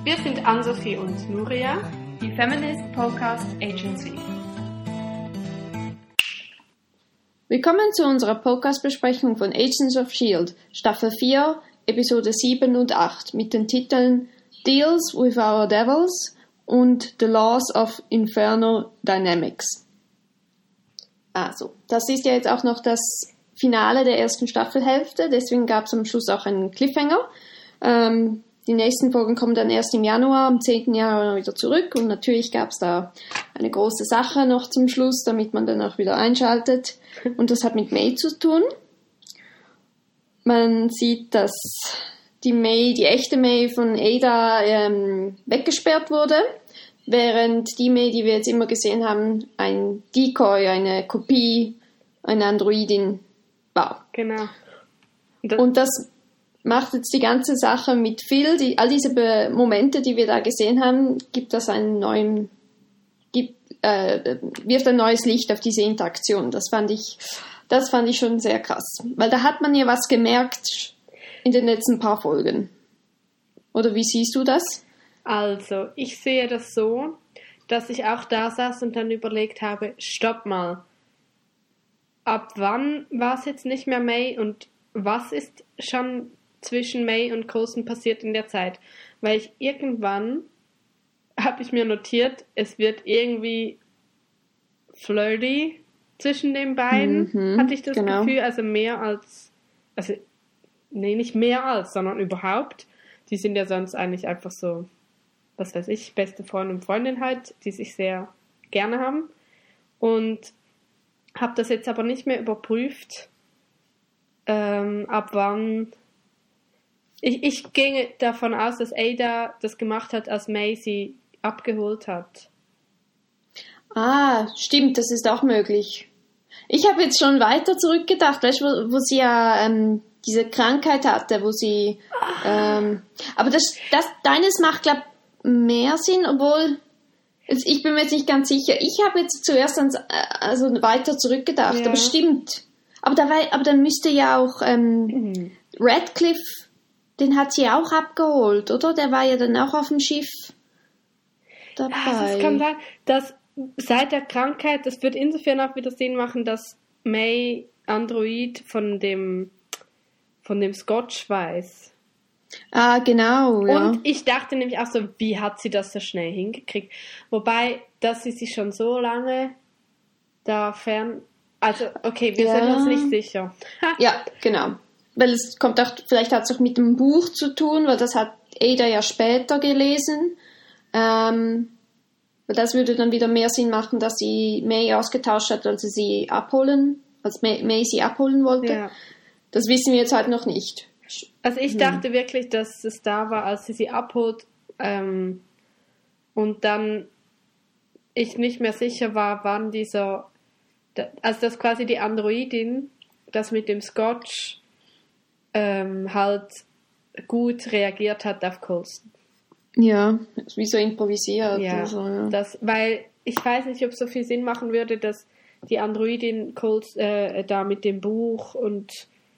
Wir sind Ann-Sophie und Nuria, die Feminist Podcast Agency. Willkommen zu unserer Podcast-Besprechung von Agents of S.H.I.E.L.D., Staffel 4, Episode 7 und 8 mit den Titeln Deals with Our Devils und The Laws of Inferno Dynamics. Also, das ist ja jetzt auch noch das Finale der ersten Staffelhälfte, deswegen gab es am Schluss auch einen Cliffhanger. Die nächsten Folgen kommen dann erst im Januar, am 10. Januar wieder zurück und natürlich gab es da eine große Sache noch zum Schluss, damit man dann auch wieder einschaltet und das hat mit May zu tun. Man sieht, dass die echte May von Ada weggesperrt wurde, während die May, die wir jetzt immer gesehen haben, ein Decoy, eine Kopie, eine Androidin war. Genau. Und das macht jetzt die ganze Sache mit Phil, all diese Momente, die wir da gesehen haben, wirft ein neues Licht auf diese Interaktion. Das fand ich schon sehr krass. Weil da hat man ja was gemerkt in den letzten paar Folgen. Oder wie siehst du das? Also, ich sehe das so, dass ich auch da saß und dann überlegt habe, stopp mal. Ab wann war es jetzt nicht mehr May und was ist schon zwischen May und Coulson passiert in der Zeit? Weil irgendwann habe ich mir notiert, es wird irgendwie flirty zwischen den beiden, hatte ich das Gefühl, also nicht mehr als, sondern überhaupt. Die sind ja sonst eigentlich einfach so, was weiß ich, beste Freund und Freundin halt, die sich sehr gerne haben. Und habe das jetzt aber nicht mehr überprüft, ab wann. Ich ginge davon aus, dass Ada das gemacht hat, als May sie abgeholt hat. Ah, stimmt, das ist auch möglich. Ich habe jetzt schon weiter zurückgedacht, weißt du, wo sie ja diese Krankheit hatte, wo sie. Aber deines macht, glaube ich, mehr Sinn, obwohl. Ich bin mir jetzt nicht ganz sicher. Ich habe jetzt zuerst weiter zurückgedacht, ja. Aber stimmt. Aber dann müsste ja auch Radcliffe, den hat sie auch abgeholt, oder? Der war ja dann auch auf dem Schiff dabei. Ja, das kann sein, dass seit der Krankheit, das wird insofern auch wieder Sinn machen, dass May Android von dem Scotch weiß. Ah, genau, ja. Und ich dachte nämlich auch so, wie hat sie das so schnell hingekriegt? Wobei, dass sie sich schon so lange da fern... Also, okay, wir sind uns nicht sicher. Ja, genau. Weil es kommt auch, vielleicht hat es auch mit dem Buch zu tun, weil das hat Ada ja später gelesen. Weil das würde dann wieder mehr Sinn machen, dass sie May ausgetauscht hat, als May sie abholen wollte. Ja. Das wissen wir jetzt halt noch nicht. Also ich dachte wirklich, dass es da war, als sie abholt und dann ich nicht mehr sicher war, wann also dass quasi die Androidin das mit dem Scotch halt gut reagiert hat auf Coulson. Ja, wie so improvisiert. Ja, oder so, ja. Weil ich weiß nicht, ob es so viel Sinn machen würde, dass die Androidin Coulson da mit dem Buch und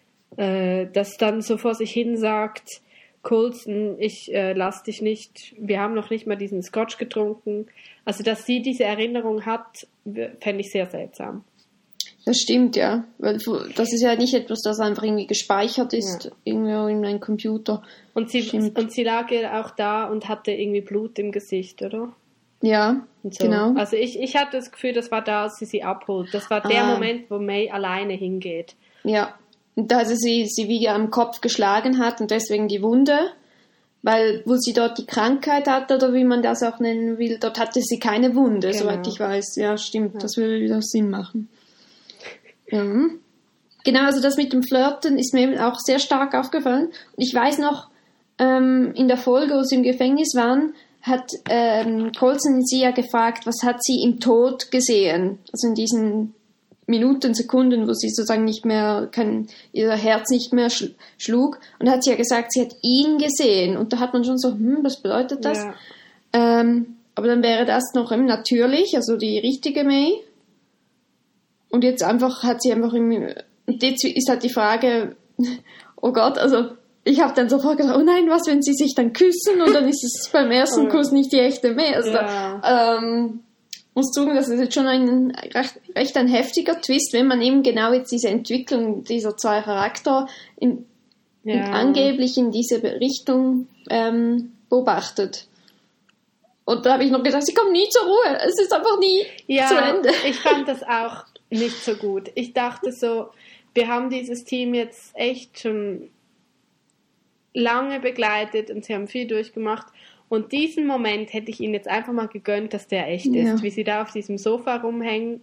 das dann so vor sich hin sagt, Coulson, ich lass dich nicht, wir haben noch nicht mal diesen Scotch getrunken. Also, dass sie diese Erinnerung hat, fände ich sehr seltsam. Das stimmt, ja. Weil das ist ja nicht etwas, das einfach irgendwie gespeichert ist, irgendwo in einem Computer. Und sie lag ja auch da und hatte irgendwie Blut im Gesicht, oder? Ja, so. Genau. Also ich hatte das Gefühl, das war da, als sie abholt. Das war der Moment, wo May alleine hingeht. Ja. Und da sie wie am Kopf geschlagen hat und deswegen die Wunde, weil wo sie dort die Krankheit hat oder wie man das auch nennen will, dort hatte sie keine Wunde, genau. Soweit ich weiß. Ja, stimmt, ja. Das würde wieder Sinn machen. Ja. Genau, also das mit dem Flirten ist mir eben auch sehr stark aufgefallen. Und ich weiß noch, in der Folge, wo sie im Gefängnis waren, hat Coulson sie ja gefragt, was hat sie im Tod gesehen? Also in diesen Minuten, Sekunden, wo sie sozusagen nicht mehr, ihr Herz nicht mehr schlug. Und da hat sie ja gesagt, sie hat ihn gesehen. Und da hat man schon so, was bedeutet das? Ja. Aber dann wäre das noch natürlich, also die richtige May. Und jetzt hat sie einfach und jetzt ist halt die Frage, oh Gott, also ich habe dann sofort gedacht, oh nein, was, wenn sie sich dann küssen und dann ist es beim ersten Kuss nicht die echte May. Also muss zugeben, das ist jetzt schon recht ein heftiger Twist, wenn man eben genau jetzt diese Entwicklung dieser zwei Charakter angeblich in diese Richtung beobachtet. Und da habe ich noch gedacht, sie kommen nie zur Ruhe. Es ist einfach nie zu Ende. Ich fand das auch nicht so gut. Ich dachte so, wir haben dieses Team jetzt echt schon lange begleitet und sie haben viel durchgemacht. Und diesen Moment hätte ich ihnen jetzt einfach mal gegönnt, dass der echt ist. Wie sie da auf diesem Sofa rumhängen.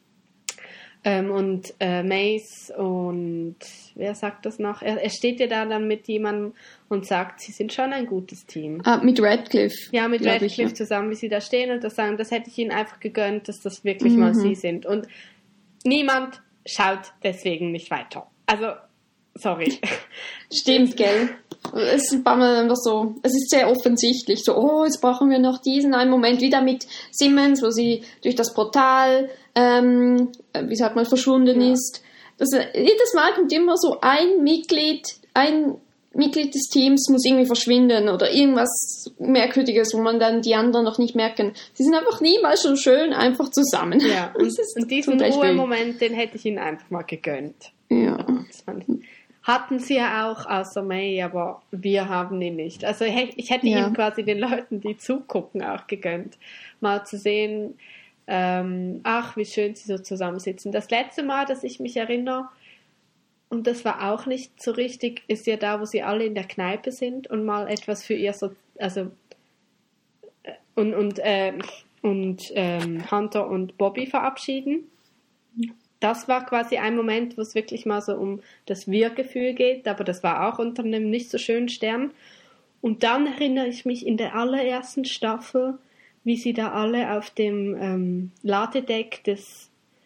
Und Mace und wer sagt das noch? Er steht ja da dann mit jemandem und sagt, sie sind schon ein gutes Team. Mit Radcliffe. Ja, mit Radcliffe zusammen, wie sie da stehen und das sagen, das hätte ich ihnen einfach gegönnt, dass das wirklich mal sie sind. Und niemand schaut deswegen nicht weiter. Also, sorry. Stimmt, gell? Es ist ein paar Mal einfach so, es ist sehr offensichtlich, so, jetzt brauchen wir noch diesen einen Moment, wieder mit Simmons, wo sie durch das Portal, verschwunden ist. Jedes Mal kommt immer so ein Mitglied des Teams muss irgendwie verschwinden oder irgendwas Merkwürdiges, wo man dann die anderen noch nicht merken. Sie sind einfach niemals so schön einfach zusammen. Ja, und diesen Ruhemoment, den hätte ich ihnen einfach mal gegönnt. Ja. Hatten sie ja auch, außer May, aber wir haben ihn nicht. Also ich hätte ihm quasi den Leuten, die zugucken, auch gegönnt, mal zu sehen, wie schön sie so zusammensitzen. Das letzte Mal, dass ich mich erinnere, und das war auch nicht so richtig, ist ja da, wo sie alle in der Kneipe sind und mal etwas für ihr Hunter und Bobby verabschieden. Das war quasi ein Moment, wo es wirklich mal so um das Wir-Gefühl geht, aber das war auch unter einem nicht so schönen Stern. Und dann erinnere ich mich in der allerersten Staffel, wie sie da alle auf dem Ladedeck des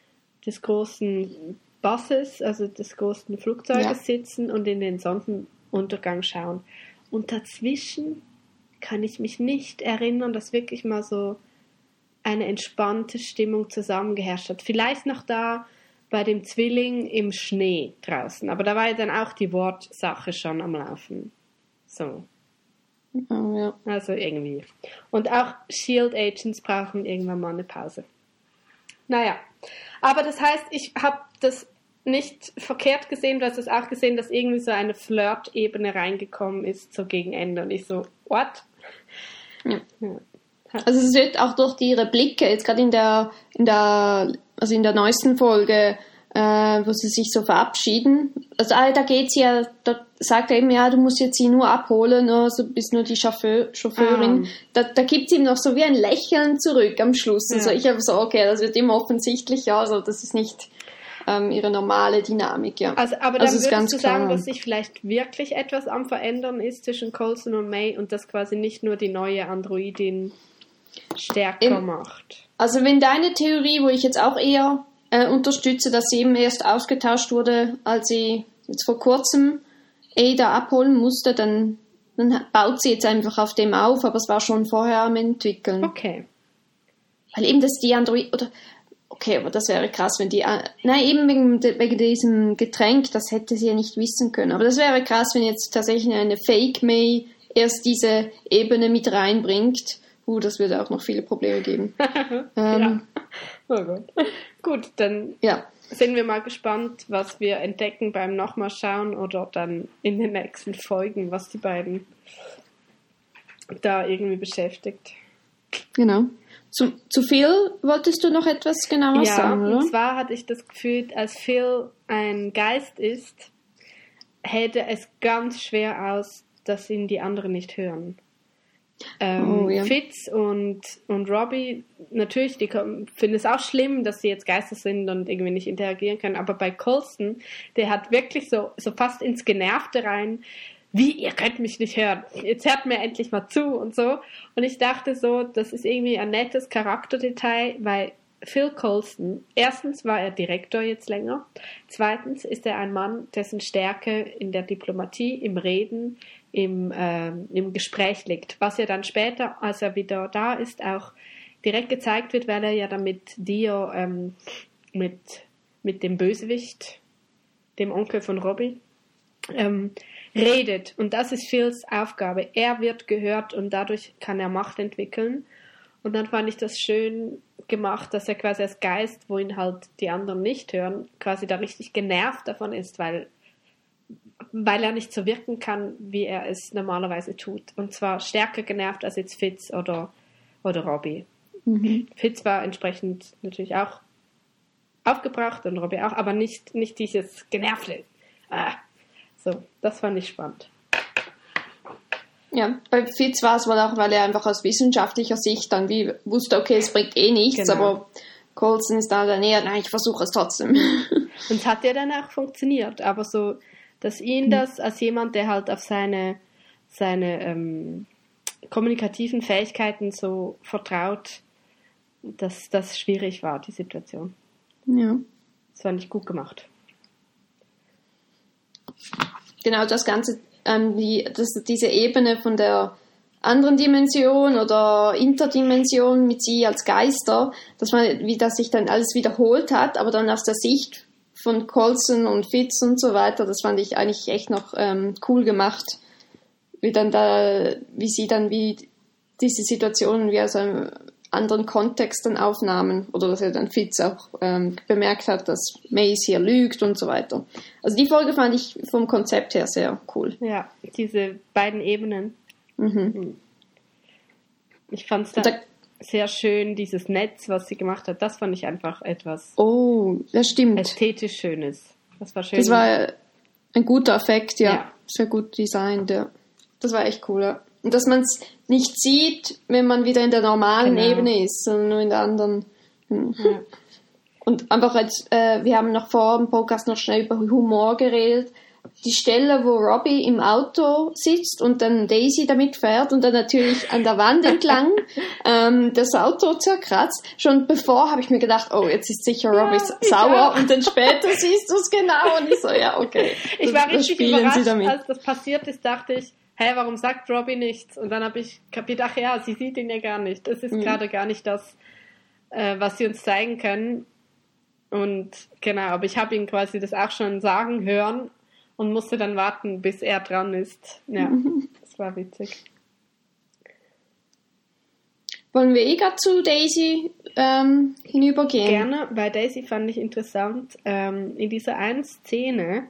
großen Busses, also des großen Flugzeuges sitzen und in den Sonnenuntergang schauen. Und dazwischen kann ich mich nicht erinnern, dass wirklich mal so eine entspannte Stimmung zusammengeherrscht hat. Vielleicht noch da bei dem Zwilling im Schnee draußen. Aber da war ja dann auch die Wortsache schon am Laufen. So. Oh, ja. Also irgendwie. Und auch Shield-Agents brauchen irgendwann mal eine Pause. Naja. Aber das heißt, ich habe das nicht verkehrt gesehen, du hast es auch gesehen, dass irgendwie so eine Flirt-Ebene reingekommen ist, so gegen Ende. Und ich so, what? Ja. Also es wird auch durch ihre Blicke, jetzt gerade in der neuesten Folge, wo sie sich so verabschieden. Also da geht sie ja, da sagt er eben, ja, du musst jetzt sie nur abholen, also bist nur die Chauffeurin. Da gibt sie ihm noch so wie ein Lächeln zurück am Schluss. Also ich habe so, okay, das wird immer offensichtlicher, also das ist nicht ihre normale Dynamik, ja. Aber dann würdest du sagen, dass sich vielleicht wirklich etwas am Verändern ist zwischen Coulson und May und das quasi nicht nur die neue Androidin stärker macht. Also wenn deine Theorie, wo ich jetzt auch eher unterstütze, dass sie eben erst ausgetauscht wurde, als sie jetzt vor kurzem Ada abholen musste, dann baut sie jetzt einfach auf dem auf, aber es war schon vorher am entwickeln. Okay. Weil eben, dass die Android, oder, okay, aber das wäre krass, wenn die, eben wegen diesem Getränk, das hätte sie ja nicht wissen können, aber das wäre krass, wenn jetzt tatsächlich eine Fake May erst diese Ebene mit reinbringt. Das würde auch noch viele Probleme geben. Ja. Oh Gott. Gut, dann sind wir mal gespannt, was wir entdecken beim nochmal schauen oder dann in den nächsten Folgen, was die beiden da irgendwie beschäftigt. Genau. Zu Phil wolltest du noch etwas genauer sagen, oder? Ja, und zwar hatte ich das Gefühl, als Phil ein Geist ist, hätte es ganz schwer aus, dass ihn die anderen nicht hören. Fitz und Robbie, natürlich, die finden es auch schlimm, dass sie jetzt Geister sind und irgendwie nicht interagieren können, aber bei Coulson, der hat wirklich so fast ins Genervte rein, wie, ihr könnt mich nicht hören, jetzt hört mir endlich mal zu und so. Und ich dachte so, das ist irgendwie ein nettes Charakterdetail, weil Phil Coulson, erstens war er Direktor jetzt länger, zweitens ist er ein Mann, dessen Stärke in der Diplomatie, im Reden, im Gespräch liegt, was ja dann später, als er wieder da ist, auch direkt gezeigt wird, weil er ja dann mit Dio, mit dem Bösewicht, dem Onkel von Robbie, redet. Und das ist Phils Aufgabe. Er wird gehört und dadurch kann er Macht entwickeln. Und dann fand ich das schön gemacht, dass er quasi als Geist, wo ihn halt die anderen nicht hören, quasi da richtig genervt davon ist, weil er nicht so wirken kann, wie er es normalerweise tut. Und zwar stärker genervt als jetzt Fitz oder Robbie. Mhm. Fitz war entsprechend natürlich auch aufgebracht und Robbie auch, aber nicht dieses Genervte. So, das fand ich spannend. Ja, bei Fitz war es wohl auch, weil er einfach aus wissenschaftlicher Sicht dann wie wusste, okay, es bringt eh nichts, genau. Aber Coulson ist da dann eher, nein, ich versuche es trotzdem. Und es hat ja dann auch funktioniert, aber so, dass ihn das als jemand, der halt auf seine kommunikativen Fähigkeiten so vertraut, dass das schwierig war, die Situation. Ja. Das fand ich gut gemacht. Genau, das Ganze, diese Ebene von der anderen Dimension oder Interdimension mit sie als Geister, wie das sich dann alles wiederholt hat, aber dann aus der Sicht von Coulson und Fitz und so weiter, das fand ich eigentlich echt noch cool gemacht, wie sie diese Situationen wie aus einem anderen Kontext dann aufnahmen oder dass er dann Fitz auch bemerkt hat, dass Mace hier lügt und so weiter. Also die Folge fand ich vom Konzept her sehr cool. Ja, diese beiden Ebenen. Mhm. Ich fand es da sehr schön, dieses Netz, was sie gemacht hat, das fand ich einfach etwas das stimmt. Ästhetisch Schönes. Das war schön. Das war ein guter Effekt, ja. Sehr gut designt, ja. Das war echt cool, ja. Und dass man es nicht sieht, wenn man wieder in der normalen Ebene ist, sondern nur in der anderen. Ja. Und einfach jetzt, wir haben noch vor dem Podcast noch schnell über Humor geredet. Die Stelle, wo Robbie im Auto sitzt und dann Daisy damit fährt und dann natürlich an der Wand entlang das Auto zerkratzt. Schon bevor habe ich mir gedacht, jetzt ist sicher Robbie sauer und dann später siehst du es genau und ich so, ja, okay. Ich war richtig überrascht, als das passiert ist, dachte ich, warum sagt Robbie nichts? Und dann habe ich kapiert, sie sieht ihn ja gar nicht. Das ist gerade gar nicht das, was sie uns zeigen können. Und genau, aber ich habe ihn quasi das auch schon sagen hören und musste dann warten, bis er dran ist. Ja, das war witzig. Wollen wir gerade zu Daisy hinübergehen? Gerne, bei Daisy fand ich interessant, in dieser einen Szene,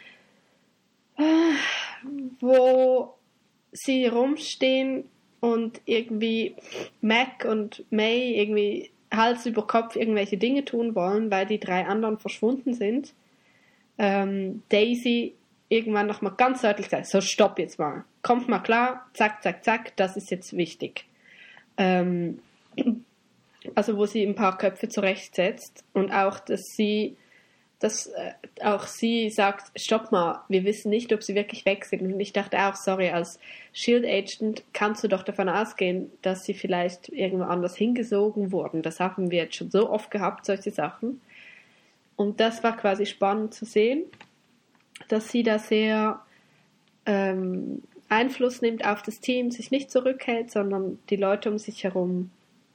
wo sie rumstehen und irgendwie Mac und May irgendwie Hals über Kopf irgendwelche Dinge tun wollen, weil die 3 anderen verschwunden sind. Daisy irgendwann nochmal ganz deutlich sagt, so stopp jetzt mal, kommt mal klar, zack, zack, zack, das ist jetzt wichtig. Also wo sie ein paar Köpfe zurechtsetzt und auch, dass auch sie sagt, stopp mal, wir wissen nicht, ob sie wirklich weg sind. Und ich dachte auch, sorry, als Shield Agent kannst du doch davon ausgehen, dass sie vielleicht irgendwo anders hingesogen wurden. Das haben wir jetzt schon so oft gehabt, solche Sachen. Und das war quasi spannend zu sehen, dass sie da sehr Einfluss nimmt auf das Team, sich nicht zurückhält, sondern die Leute um sich herum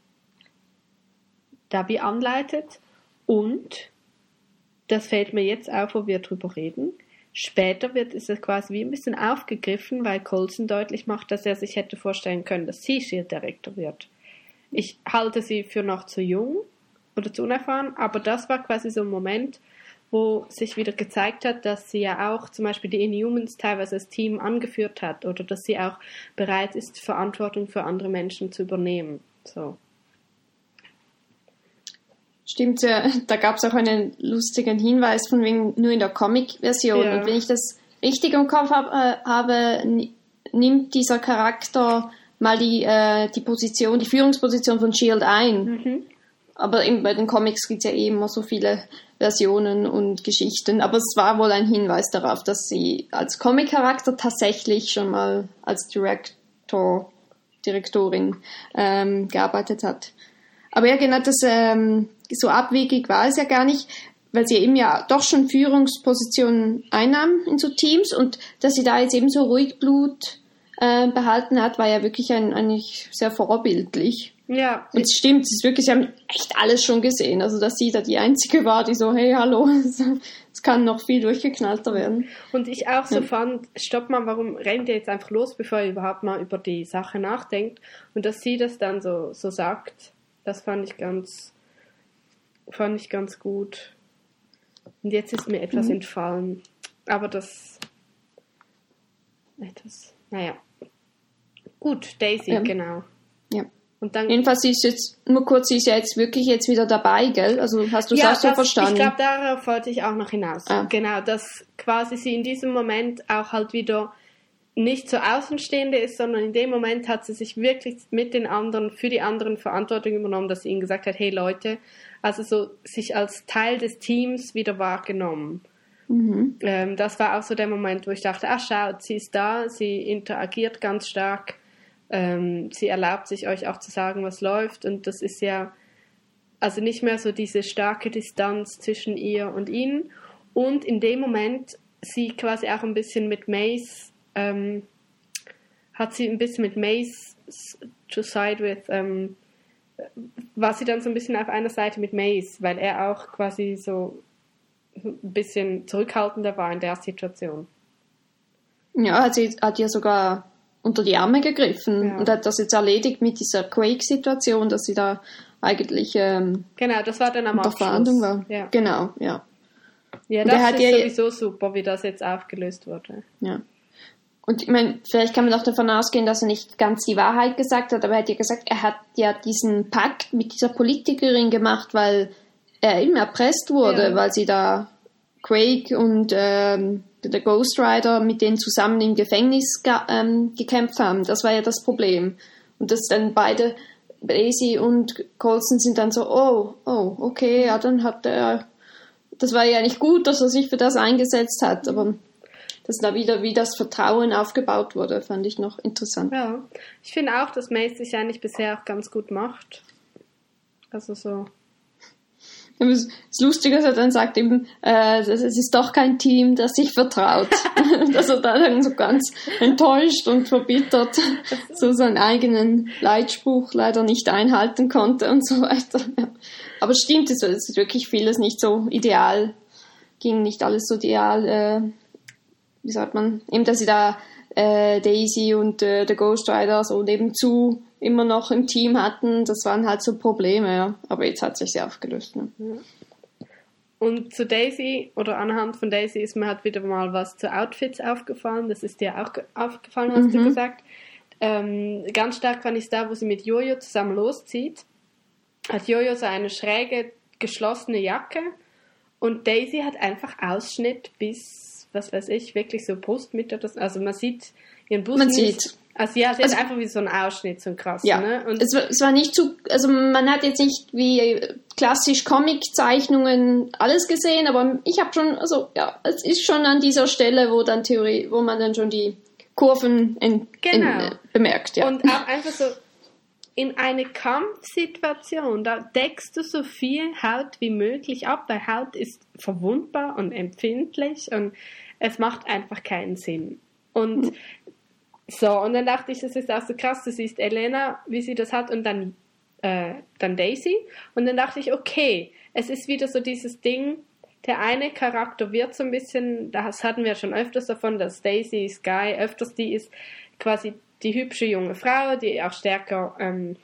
da wie anleitet. Und das fällt mir jetzt auf, wo wir drüber reden. Später ist es quasi wie ein bisschen aufgegriffen, weil Coulson deutlich macht, dass er sich hätte vorstellen können, dass sie Shield Director wird. Ich halte sie für noch zu jung oder zu unerfahren, aber das war quasi so ein Moment, wo sich wieder gezeigt hat, dass sie ja auch zum Beispiel die Inhumans teilweise als Team angeführt hat oder dass sie auch bereit ist, Verantwortung für andere Menschen zu übernehmen. So. Stimmt, da gab es auch einen lustigen Hinweis von wegen nur in der Comic-Version. Ja. Und wenn ich das richtig im Kopf habe, nimmt dieser Charakter mal die Position, die Führungsposition von Shield ein. Mhm. Aber bei den Comics gibt es ja immer so viele Versionen und Geschichten. Aber es war wohl ein Hinweis darauf, dass sie als Comic-Charakter tatsächlich schon mal als Direktorin gearbeitet hat. Aber ja, genau, das so abwegig war es ja gar nicht, weil sie eben ja doch schon Führungspositionen einnahm in so Teams und dass sie da jetzt eben so ruhig Blut behalten hat, war ja wirklich eigentlich sehr vorbildlich. Ja. Und es stimmt, es ist wirklich, sie haben echt alles schon gesehen. Also, dass sie da die Einzige war, die so, hey, hallo, es kann noch viel durchgeknallter werden. Und ich auch so fand, stopp mal, warum rennt ihr jetzt einfach los, bevor ihr überhaupt mal über die Sache nachdenkt? Und dass sie das dann so sagt, das fand ich ganz gut. Und jetzt ist mir etwas entfallen. Aber naja. Gut, Daisy, genau. Ja. Und dann, jedenfalls ist jetzt, nur kurz, sie ist ja jetzt wirklich wieder dabei, gell? Also hast du es auch so verstanden? Ich glaube, darauf wollte ich auch noch hinaus. Ah. Genau, dass quasi sie in diesem Moment auch halt wieder nicht so Außenstehende ist, sondern in dem Moment hat sie sich wirklich mit den anderen, für die anderen Verantwortung übernommen, dass sie ihnen gesagt hat, hey Leute, also so sich als Teil des Teams wieder wahrgenommen. Das war auch so der Moment, wo ich dachte, schaut, sie ist da, sie interagiert ganz stark, sie erlaubt sich euch auch zu sagen, was läuft, und das ist ja also nicht mehr so diese starke Distanz zwischen ihr und ihnen, und in dem Moment sie quasi auch ein bisschen mit Mace to side with, war sie dann so ein bisschen auf einer Seite mit Mace, weil er auch quasi so ein bisschen zurückhaltender war in der Situation. Ja, sie hat ja sogar unter die Arme gegriffen und hat das jetzt erledigt mit dieser Quake-Situation, dass sie da eigentlich genau, das war dann am unter Verhandlung war. Ja. Genau, ja. Ja, das ist sowieso super, wie das jetzt aufgelöst wurde. Ja. Und ich meine, vielleicht kann man auch davon ausgehen, dass er nicht ganz die Wahrheit gesagt hat, aber er hat ja gesagt, er hat ja diesen Pakt mit dieser Politikerin gemacht, weil er eben erpresst wurde, weil sie da Quake und der Ghost Rider mit denen zusammen im Gefängnis gekämpft haben. Das war ja das Problem. Und dass dann beide, Daisy und Coulson, sind dann so, oh, okay, ja, dann hat er, das war ja nicht gut, dass er sich für das eingesetzt hat, aber dass da wieder, wie das Vertrauen aufgebaut wurde, fand ich noch interessant. Ja, ich finde auch, dass Mace sich eigentlich bisher auch ganz gut macht. Also so. Das Lustige ist, er dann sagt eben, es ist doch kein Team, das sich vertraut. Dass er dann so ganz enttäuscht und verbittert so seinen eigenen Leitspruch leider nicht einhalten konnte und so weiter. Ja. Aber stimmt, es ist wirklich vieles nicht so ideal, ging nicht alles so ideal, wie sagt man, eben, dass sie da Daisy und der Ghost Rider so nebenzu immer noch im Team hatten, das waren halt so Probleme, ja. Aber jetzt hat sich aufgelöst. Ne? Ja. Und zu Daisy, oder anhand von Daisy, ist mir halt wieder mal was zu Outfits aufgefallen. Das ist dir auch aufgefallen, hast du gesagt. Ganz stark fand ich es da, wo sie mit Jojo zusammen loszieht. Hat Jojo so eine schräge, geschlossene Jacke und Daisy hat einfach Ausschnitt bis, was weiß ich, wirklich so Brustmitte. Also man sieht ihren Busen nicht. Also ja, sie hat einfach wie so einen Ausschnitt, so ein krasser. Ja, ne? Und es war nicht zu, also man hat jetzt nicht wie klassisch Comic-Zeichnungen alles gesehen, aber ich habe schon, also ja, es ist schon an dieser Stelle, wo man dann schon die Kurven bemerkt. Ja. Und auch einfach so in eine Kampfsituation, da deckst du so viel Haut wie möglich ab, weil Haut ist verwundbar und empfindlich und es macht einfach keinen Sinn. Und und dann dachte ich, das ist auch so krass, du siehst Elena, wie sie das hat und dann Daisy und dann dachte ich, okay, es ist wieder so dieses Ding, der eine Charakter wird so ein bisschen, das hatten wir schon öfters davon, dass Daisy Sky öfters die ist quasi die hübsche junge Frau, die auch stärker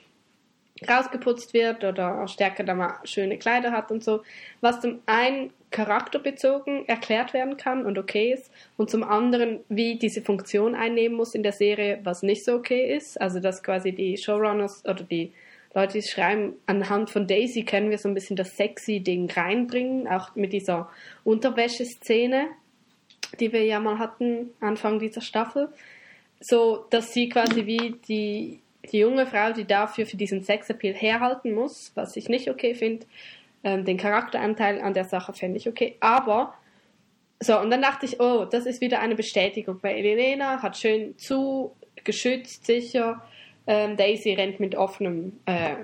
rausgeputzt wird oder auch stärker da mal schöne Kleider hat und so, was zum einen charakterbezogen erklärt werden kann und okay ist und zum anderen, wie diese Funktion einnehmen muss in der Serie, was nicht so okay ist. Also, dass quasi die Showrunners oder die Leute, die schreiben, anhand von Daisy können wir so ein bisschen das sexy Ding reinbringen, auch mit dieser Unterwäscheszene, die wir ja mal hatten, Anfang dieser Staffel. So, dass sie quasi wie die junge Frau, die dafür für diesen Sexappeal herhalten muss, was ich nicht okay finde. Den Charakteranteil an der Sache fände ich okay. Aber, so, und dann dachte ich, oh, das ist wieder eine Bestätigung. Weil Elena hat schön geschützt, sicher. Daisy rennt mit offenem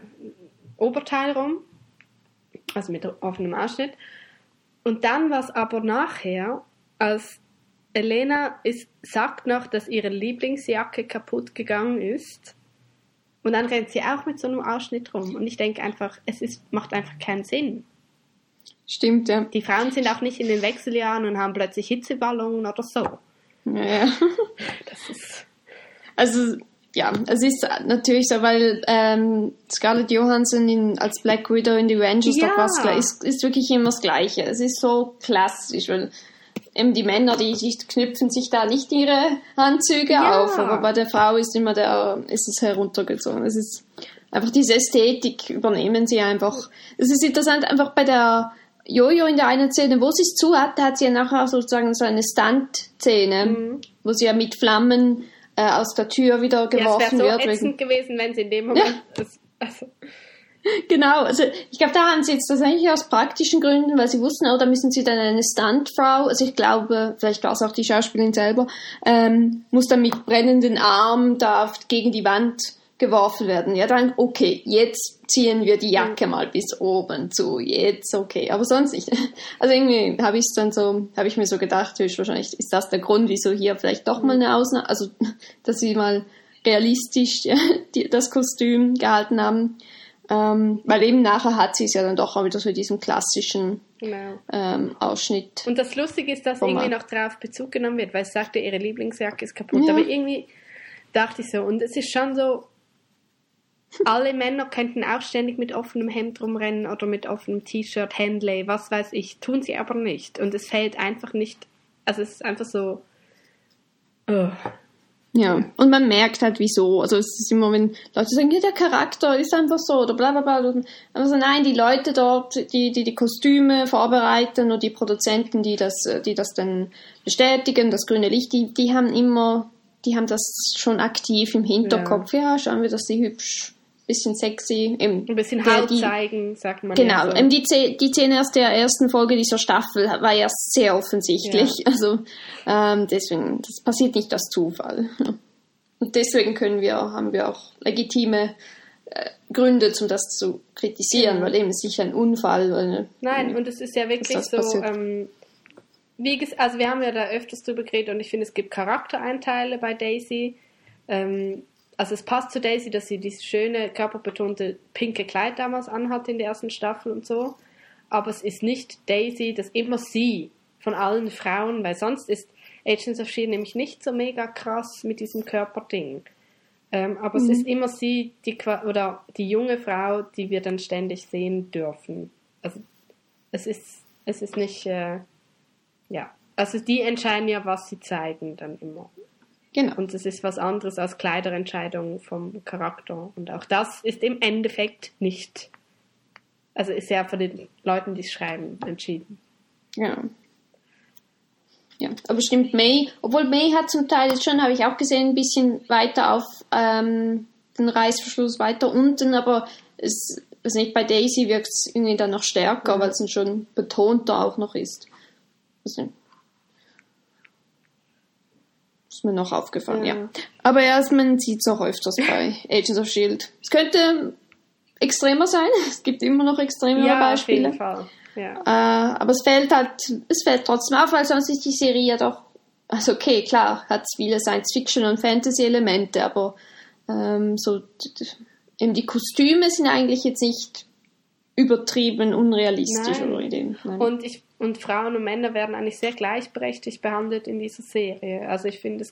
Oberteil rum. Also mit offenem Ausschnitt. Und dann war es aber nachher, als Elena sagt noch, dass ihre Lieblingsjacke kaputt gegangen ist. Und dann rennt sie auch mit so einem Ausschnitt rum. Und ich denke einfach, macht einfach keinen Sinn. Stimmt, ja. Die Frauen sind auch nicht in den Wechseljahren und haben plötzlich Hitzewallungen oder so. Ja. Das ist... Also, ja, es ist natürlich so, weil Scarlett Johansson als Black Widow in The Avengers Ja. doch ist wirklich immer das Gleiche. Es ist so klassisch, weil eben die Männer, die knüpfen sich da nicht ihre Anzüge auf, aber bei der Frau ist es heruntergezogen. Es ist einfach diese Ästhetik übernehmen sie einfach. Es ist interessant, einfach bei der Jojo in der einen Szene, wo sie es zu hat, da hat sie ja nachher sozusagen so eine Stunt-Szene, wo sie ja mit Flammen aus der Tür wieder geworfen wird. Es wäre so ätzend gewesen, wenn sie in dem Moment... Genau, also ich glaube, da haben sie jetzt das eigentlich aus praktischen Gründen, weil sie wussten, da müssen sie dann eine Stuntfrau, also ich glaube, vielleicht war es auch die Schauspielerin selber, muss dann mit brennenden Armen da gegen die Wand geworfen werden. Ja, dann, okay, jetzt ziehen wir die Jacke mal bis oben zu, jetzt okay, aber sonst nicht. Also irgendwie habe ich mir so gedacht, höchstwahrscheinlich ist das der Grund, wieso hier vielleicht doch mal eine Ausnahme, also dass sie mal realistisch das Kostüm gehalten haben. Weil eben nachher hat sie es ja dann doch auch wieder so diesen klassischen Ausschnitt. Und das Lustige ist, dass irgendwie noch darauf Bezug genommen wird, weil sie sagte, ihre Lieblingsjacke ist kaputt. Aber irgendwie dachte ich so, und es ist schon so, alle Männer könnten auch ständig mit offenem Hemd rumrennen oder mit offenem T-Shirt, Handley, was weiß ich, tun sie aber nicht. Und es fällt einfach nicht, also es ist einfach so... Ja, und man merkt halt, wieso. Also es ist immer, wenn Leute sagen, ja, der Charakter ist einfach so oder bla bla bla. Also nein, die Leute dort, die Kostüme vorbereiten und die Produzenten, die das dann bestätigen, das grüne Licht, die haben das schon aktiv im Hinterkopf. Ja, schauen wir, dass die hübsch, bisschen sexy. Ein bisschen Haut zeigen, sagt man. Genau, ja so. Die Szene aus der ersten Folge dieser Staffel war ja sehr offensichtlich. Ja. Also deswegen, das passiert nicht aus Zufall. Und deswegen haben wir auch legitime Gründe, um das zu kritisieren, weil eben sicher ein Unfall. Nein, und es ist ja wirklich so, also wir haben ja da öfters drüber geredet und ich finde, es gibt Charaktereinteile bei Daisy. Also es passt zu Daisy, dass sie dieses schöne, körperbetonte pinke Kleid damals anhat in der ersten Staffel und so. Aber es ist nicht Daisy, das immer sie von allen Frauen, weil sonst ist Agents of S.H.I.E.L.D. nämlich nicht so mega krass mit diesem Körperding. Aber es ist immer sie, die junge Frau, die wir dann ständig sehen dürfen. Also es ist nicht, also die entscheiden ja, was sie zeigen dann immer. Genau. Und es ist was anderes als Kleiderentscheidungen vom Charakter. Und auch das ist im Endeffekt nicht, also ist ja von den Leuten, die es schreiben, entschieden. Ja. Ja, aber stimmt, obwohl May hat zum Teil jetzt schon, habe ich auch gesehen, ein bisschen weiter auf den Reißverschluss weiter unten, aber bei Daisy wirkt es irgendwie dann noch stärker, weil es schon betonter auch noch ist. Also, ist mir noch aufgefallen, ja. Aber man sieht es auch öfters bei Agents of S.H.I.E.L.D. Es könnte extremer sein, es gibt immer noch extremere Beispiele. Auf jeden Fall. Ja. Aber es fällt trotzdem auf, weil sonst ist die Serie ja doch, also okay, klar, hat viele Science-Fiction- und Fantasy-Elemente, aber eben die Kostüme sind eigentlich jetzt nicht übertrieben unrealistisch. Nein. Oder und Frauen und Männer werden eigentlich sehr gleichberechtigt behandelt in dieser Serie. Also ich finde,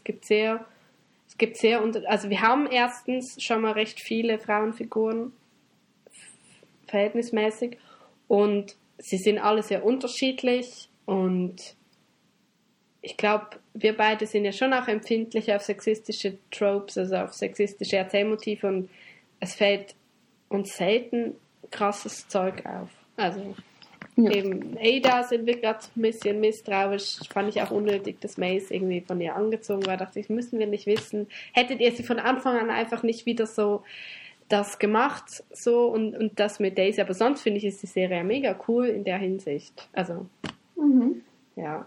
also wir haben erstens schon mal recht viele Frauenfiguren, verhältnismäßig, und sie sind alle sehr unterschiedlich und ich glaube, wir beide sind ja schon auch empfindlich auf sexistische Tropes, also auf sexistische Erzählmotive, und es fällt uns selten krasses Zeug auf. Also eben Ada sind wir gerade ein bisschen misstrauisch, fand ich auch unnötig, dass Mace irgendwie von ihr angezogen war, dachte ich, müssen wir nicht wissen. Hättet ihr sie von Anfang an einfach nicht wieder so das gemacht, so, und das mit Daisy, aber sonst finde ich, ist die Serie ja mega cool in der Hinsicht. Also, ja.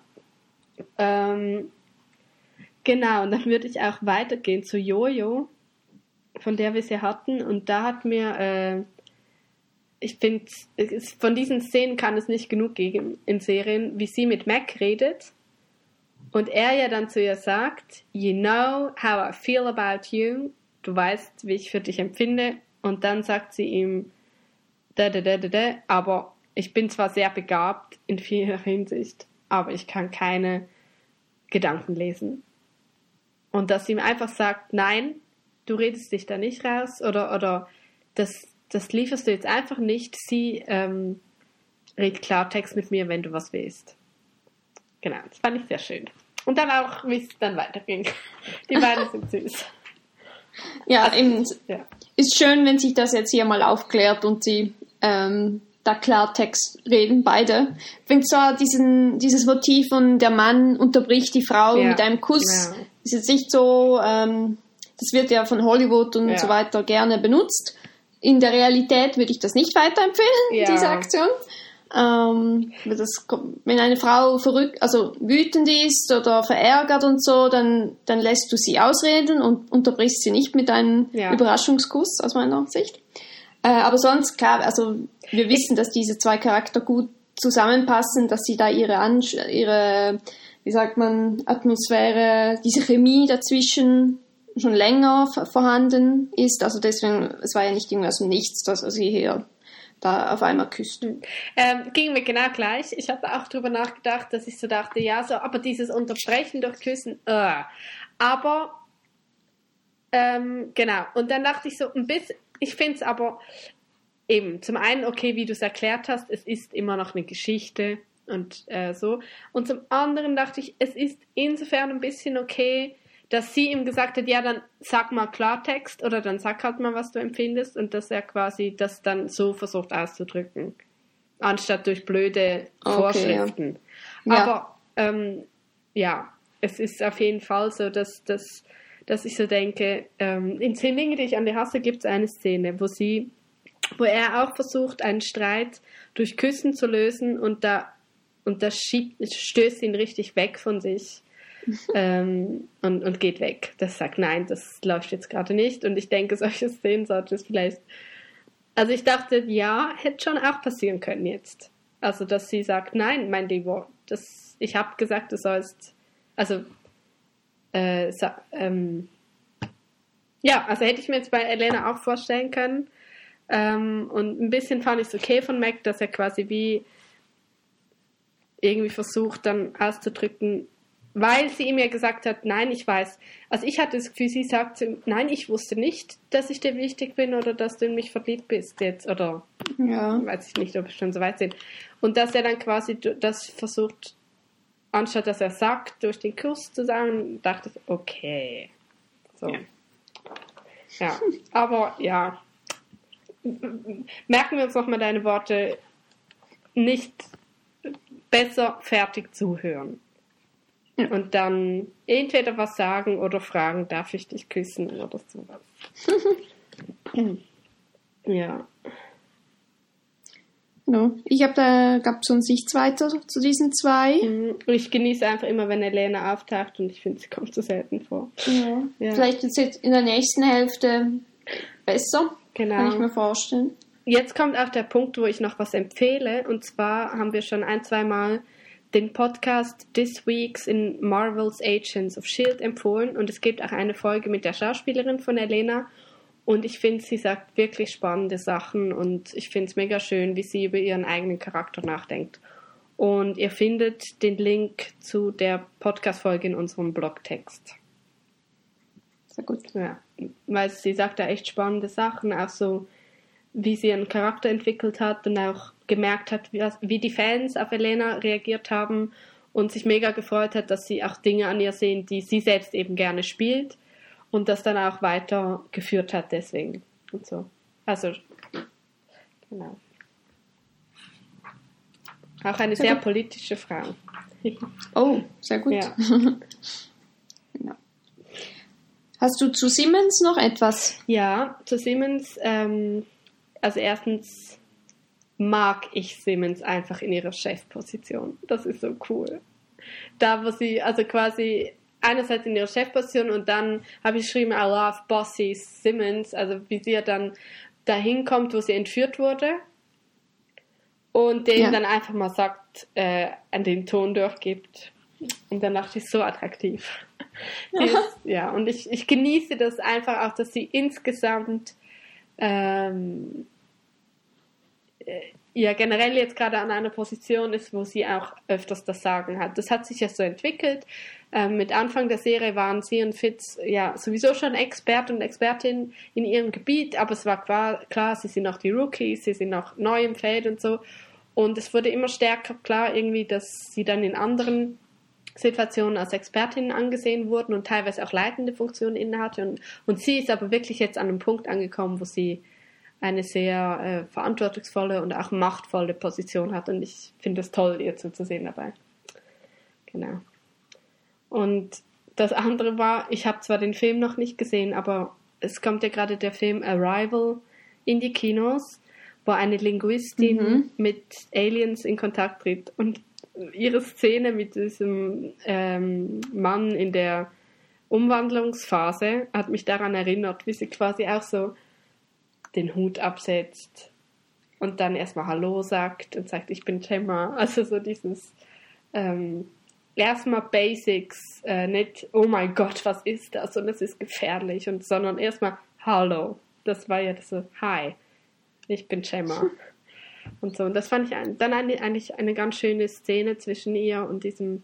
Genau, und dann würde ich auch weitergehen zu Jojo, von der wir sie hatten, und da hat mir, ich finde, von diesen Szenen kann es nicht genug geben in Serien, wie sie mit Mac redet und er ja dann zu ihr sagt, you know how I feel about you, du weißt, wie ich für dich empfinde. Und dann sagt sie ihm, aber ich bin zwar sehr begabt in vieler Hinsicht, aber ich kann keine Gedanken lesen. Und dass sie ihm einfach sagt, nein, du redest dich da nicht raus oder das lieferst du jetzt einfach nicht. Sie red Klartext mit mir, wenn du was willst. Genau, das fand ich sehr schön. Und dann auch, wie es dann weiterging. Die beiden sind süß. Ja, also, eben, ja. Ist schön, wenn sich das jetzt hier mal aufklärt und sie da Klartext reden, beide. Ich finde zwar dieses Motiv von der Mann unterbricht die Frau mit einem Kuss, ist jetzt nicht so, das wird ja von Hollywood und so weiter gerne benutzt. In der Realität würde ich das nicht weiterempfehlen, diese Aktion. Wenn eine Frau wütend ist oder verärgert und so, dann lässt du sie ausreden und unterbrichst sie nicht mit einem Überraschungskuss, aus meiner Sicht. Aber sonst, klar, also wir wissen, dass diese zwei Charakter gut zusammenpassen, dass sie da ihre wie sagt man, Atmosphäre, diese Chemie dazwischen schon länger vorhanden ist. Also deswegen, es war ja nicht irgendwas im Nichts, dass sie hier da auf einmal küsst. Ging mir genau gleich. Ich habe auch drüber nachgedacht, dass ich so dachte, aber dieses Unterbrechen durch Küssen, aber genau. Und dann dachte ich so ein bisschen, ich finde es aber eben, zum einen, okay, wie du es erklärt hast, es ist immer noch eine Geschichte und so. Und zum anderen dachte ich, es ist insofern ein bisschen okay, dass sie ihm gesagt hat, ja, dann sag mal Klartext oder dann sag halt mal, was du empfindest und dass er quasi das dann so versucht auszudrücken, anstatt durch blöde Vorschriften. Ja. Aber es ist auf jeden Fall so, dass ich so denke, in 10 Dinge, die ich an dir hasse, gibt es eine Szene, wo er auch versucht, einen Streit durch Küssen zu lösen und das stößt ihn richtig weg von sich. Und geht weg. Das sagt, nein, das läuft jetzt gerade nicht. Und ich denke, solche Szenen sollte es vielleicht... Also ich dachte, ja, hätte schon auch passieren können jetzt. Also, dass sie sagt, nein, mein Lieber, ich habe gesagt, du sollst... Also, also hätte ich mir jetzt bei Elena auch vorstellen können. Und ein bisschen fand ich es okay von Mac, dass er quasi wie irgendwie versucht, dann auszudrücken, weil sie ihm ja gesagt hat, nein, ich weiß. Also ich hatte das Gefühl, sie sagt zu ihm, nein, ich wusste nicht, dass ich dir wichtig bin oder dass du in mich verliebt bist jetzt. Oder weiß ich nicht, ob wir schon so weit sind. Und dass er dann quasi das versucht, anstatt dass er sagt, durch den Kuss zu sagen, dachte ich, okay. So. Ja. Aber ja. Merken wir uns nochmal deine Worte, nicht besser fertig zuhören. Ja. Und dann entweder was sagen oder fragen, darf ich dich küssen oder sowas. Ja. No. Gab sonst nichts weiter zu diesen zwei. Ich genieße einfach immer, wenn Elena auftaucht und ich finde, sie kommt so selten vor. Ja. Vielleicht jetzt in der nächsten Hälfte besser, genau. Kann ich mir vorstellen. Jetzt kommt auch der Punkt, wo ich noch was empfehle, und zwar haben wir schon 1-2 Mal den Podcast This Weeks in Marvel's Agents of S.H.I.E.L.D. empfohlen und es gibt auch eine Folge mit der Schauspielerin von Elena und ich finde, sie sagt wirklich spannende Sachen und ich finde es mega schön, wie sie über ihren eigenen Charakter nachdenkt. Und ihr findet den Link zu der Podcast-Folge in unserem Blogtext. Sehr gut. Ja, weil sie sagt da echt spannende Sachen, auch so, wie sie ihren Charakter entwickelt hat und auch gemerkt hat, wie die Fans auf Elena reagiert haben und sich mega gefreut hat, dass sie auch Dinge an ihr sehen, die sie selbst eben gerne spielt und das dann auch weitergeführt hat deswegen und so. Also, genau. Auch eine sehr politische Frau. Oh, sehr gut. Ja. Ja. Hast du zu Simmons noch etwas? Ja, zu Simmons, also erstens mag ich Simmons einfach in ihrer Chefposition. Das ist so cool. Da, wo sie, also quasi einerseits in ihrer Chefposition und dann habe ich geschrieben, I love Bossy Simmons, also wie sie ja dann dahin kommt, wo sie entführt wurde und dem dann einfach mal sagt, an den Ton durchgibt. Und dann dachte ich, so attraktiv. Und ich genieße das einfach auch, dass sie insgesamt generell jetzt gerade an einer Position ist, wo sie auch öfters das Sagen hat. Das hat sich ja so entwickelt. Mit Anfang der Serie waren sie und Fitz ja sowieso schon Expert und Expertin in ihrem Gebiet, aber es war klar, sie sind noch die Rookies, sie sind noch neu im Feld und so. Und es wurde immer stärker klar irgendwie, dass sie dann in anderen Situationen als Expertin angesehen wurden und teilweise auch leitende Funktionen innehatte. Und sie ist aber wirklich jetzt an einem Punkt angekommen, wo sie eine sehr verantwortungsvolle und auch machtvolle Position hat. Und ich finde es toll, ihr zuzusehen dabei. Genau. Und das andere war, ich habe zwar den Film noch nicht gesehen, aber es kommt ja gerade der Film Arrival in die Kinos, wo eine Linguistin mit Aliens in Kontakt tritt. Und ihre Szene mit diesem Mann in der Umwandlungsphase hat mich daran erinnert, wie sie quasi auch so den Hut absetzt und dann erstmal Hallo sagt und sagt, ich bin Gemma. Also so dieses erstmal Basics, nicht, oh mein Gott, was ist das? Und es ist gefährlich, sondern erstmal Hallo. Das war ja so, hi, ich bin Gemma. Und so. Und das fand ich eigentlich eine ganz schöne Szene zwischen ihr und diesem